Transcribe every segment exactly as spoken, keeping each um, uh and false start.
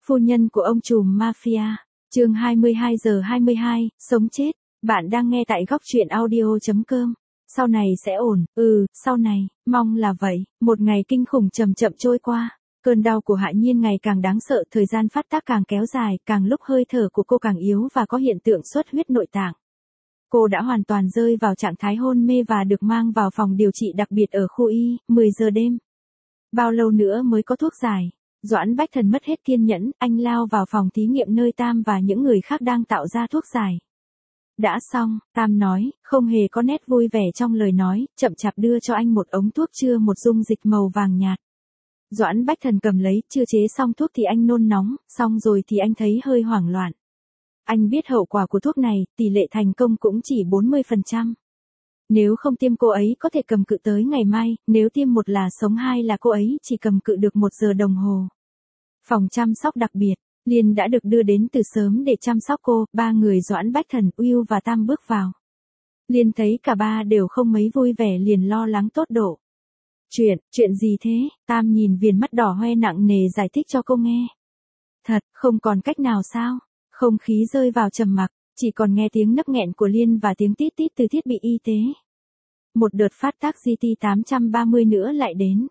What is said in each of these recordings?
Phu nhân của ông trùm mafia, chương hai mươi hai giờ hai mươi hai, sống chết. Bạn đang nghe tại góc truyện audio.com. Sau này sẽ ổn, ừ, sau này, mong là vậy. Một ngày kinh khủng chậm chậm trôi qua. Cơn đau của Hạ Nhiên ngày càng đáng sợ, thời gian phát tác càng kéo dài, càng lúc hơi thở của cô càng yếu và có hiện tượng xuất huyết nội tạng. Cô đã hoàn toàn rơi vào trạng thái hôn mê và được mang vào phòng điều trị đặc biệt ở khu Y, mười giờ đêm. Bao lâu nữa mới có thuốc giải? Doãn Bách Thần mất hết kiên nhẫn, anh lao vào phòng thí nghiệm nơi Tam và những người khác đang tạo ra thuốc giải. Đã xong, Tam nói, không hề có nét vui vẻ trong lời nói, chậm chạp đưa cho anh một ống thuốc chứa một dung dịch màu vàng nhạt. Doãn Bách Thần cầm lấy, chưa chế xong thuốc thì anh nôn nóng, xong rồi thì anh thấy hơi hoảng loạn. Anh biết hậu quả của thuốc này, tỷ lệ thành công cũng chỉ bốn mươi phần trăm. Nếu không tiêm cô ấy có thể cầm cự tới ngày mai, nếu tiêm một là sống hai là cô ấy chỉ cầm cự được một giờ đồng hồ. Phòng chăm sóc đặc biệt, Liên đã được đưa đến từ sớm để chăm sóc cô, ba người Doãn Bách Thần, Uyêu và Tam bước vào. Liên thấy cả ba đều không mấy vui vẻ liền lo lắng tột độ. Chuyện, chuyện gì thế? Tam nhìn viền mắt đỏ hoe nặng nề giải thích cho cô nghe. Thật, không còn cách nào sao? Không khí rơi vào trầm mặc, chỉ còn nghe tiếng nấc nghẹn của Liên và tiếng tít tít từ thiết bị y tế. Một đợt phát tác G T tám trăm ba mươi nữa lại đến.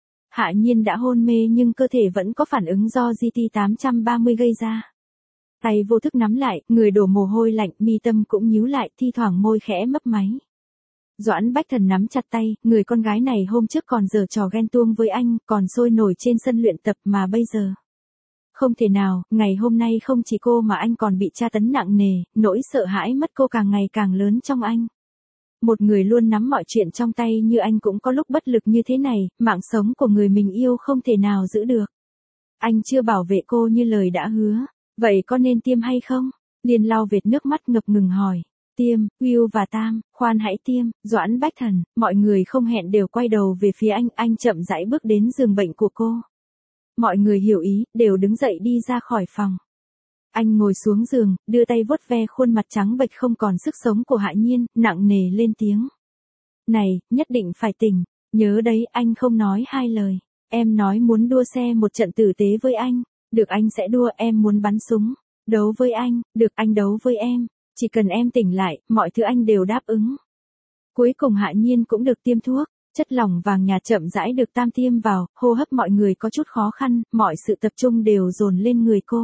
Hạ Nhiên đã hôn mê nhưng cơ thể vẫn có phản ứng do G T tám trăm ba mươi gây ra. Tay vô thức nắm lại, người đổ mồ hôi lạnh, mi tâm cũng nhíu lại, thi thoảng môi khẽ mấp máy. Doãn Bách Thần nắm chặt tay, người con gái này hôm trước còn giở trò ghen tuông với anh, còn sôi nổi trên sân luyện tập mà bây giờ. Không thể nào, ngày hôm nay không chỉ cô mà anh còn bị tra tấn nặng nề, nỗi sợ hãi mất cô càng ngày càng lớn trong anh. Một người luôn nắm mọi chuyện trong tay như anh cũng có lúc bất lực như thế này, mạng sống của người mình yêu không thể nào giữ được. Anh chưa bảo vệ cô như lời đã hứa, vậy có nên tiêm hay không? Liên lau vệt nước mắt ngập ngừng hỏi. Tiêm, Uyêu và Tam, khoan hãy tiêm. Doãn Bách Thần, mọi người không hẹn đều quay đầu về phía anh, anh chậm rãi bước đến giường bệnh của cô. Mọi người hiểu ý, đều đứng dậy đi ra khỏi phòng. Anh ngồi xuống giường, đưa tay vuốt ve khuôn mặt trắng bệch không còn sức sống của Hạ Nhiên, nặng nề lên tiếng. Này, nhất định phải tỉnh, nhớ đấy, anh không nói hai lời. Em nói muốn đua xe một trận tử tế với anh, được anh sẽ đua, em muốn bắn súng, đấu với anh, được anh đấu với em, chỉ cần em tỉnh lại, mọi thứ anh đều đáp ứng. Cuối cùng Hạ Nhiên cũng được tiêm thuốc. Chất lỏng vàng nhạt chậm rãi được Tam tiêm vào, hô hấp mọi người có chút khó khăn, mọi sự tập trung đều dồn lên người cô.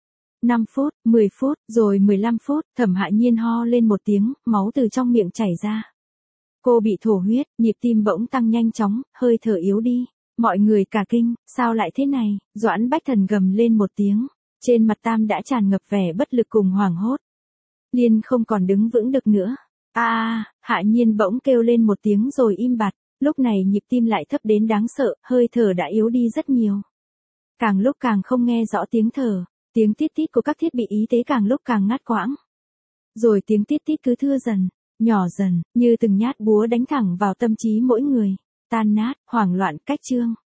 năm phút, mười phút, rồi mười lăm phút, Thẩm Hạ Nhiên ho lên một tiếng, máu từ trong miệng chảy ra. Cô bị thổ huyết, nhịp tim bỗng tăng nhanh chóng, hơi thở yếu đi. Mọi người cả kinh, sao lại thế này? Doãn Bách Thần gầm lên một tiếng. Trên mặt Tam đã tràn ngập vẻ bất lực cùng hoảng hốt. Liên không còn đứng vững được nữa. A à, Hạ Nhiên bỗng kêu lên một tiếng rồi im bặt. Lúc này nhịp tim lại thấp đến đáng sợ, hơi thở đã yếu đi rất nhiều. Càng lúc càng không nghe rõ tiếng thở, tiếng tít tít của các thiết bị y tế càng lúc càng ngắt quãng. Rồi tiếng tít tít cứ thưa dần, nhỏ dần, như từng nhát búa đánh thẳng vào tâm trí mỗi người. Tan nát, hoảng loạn, cách chương.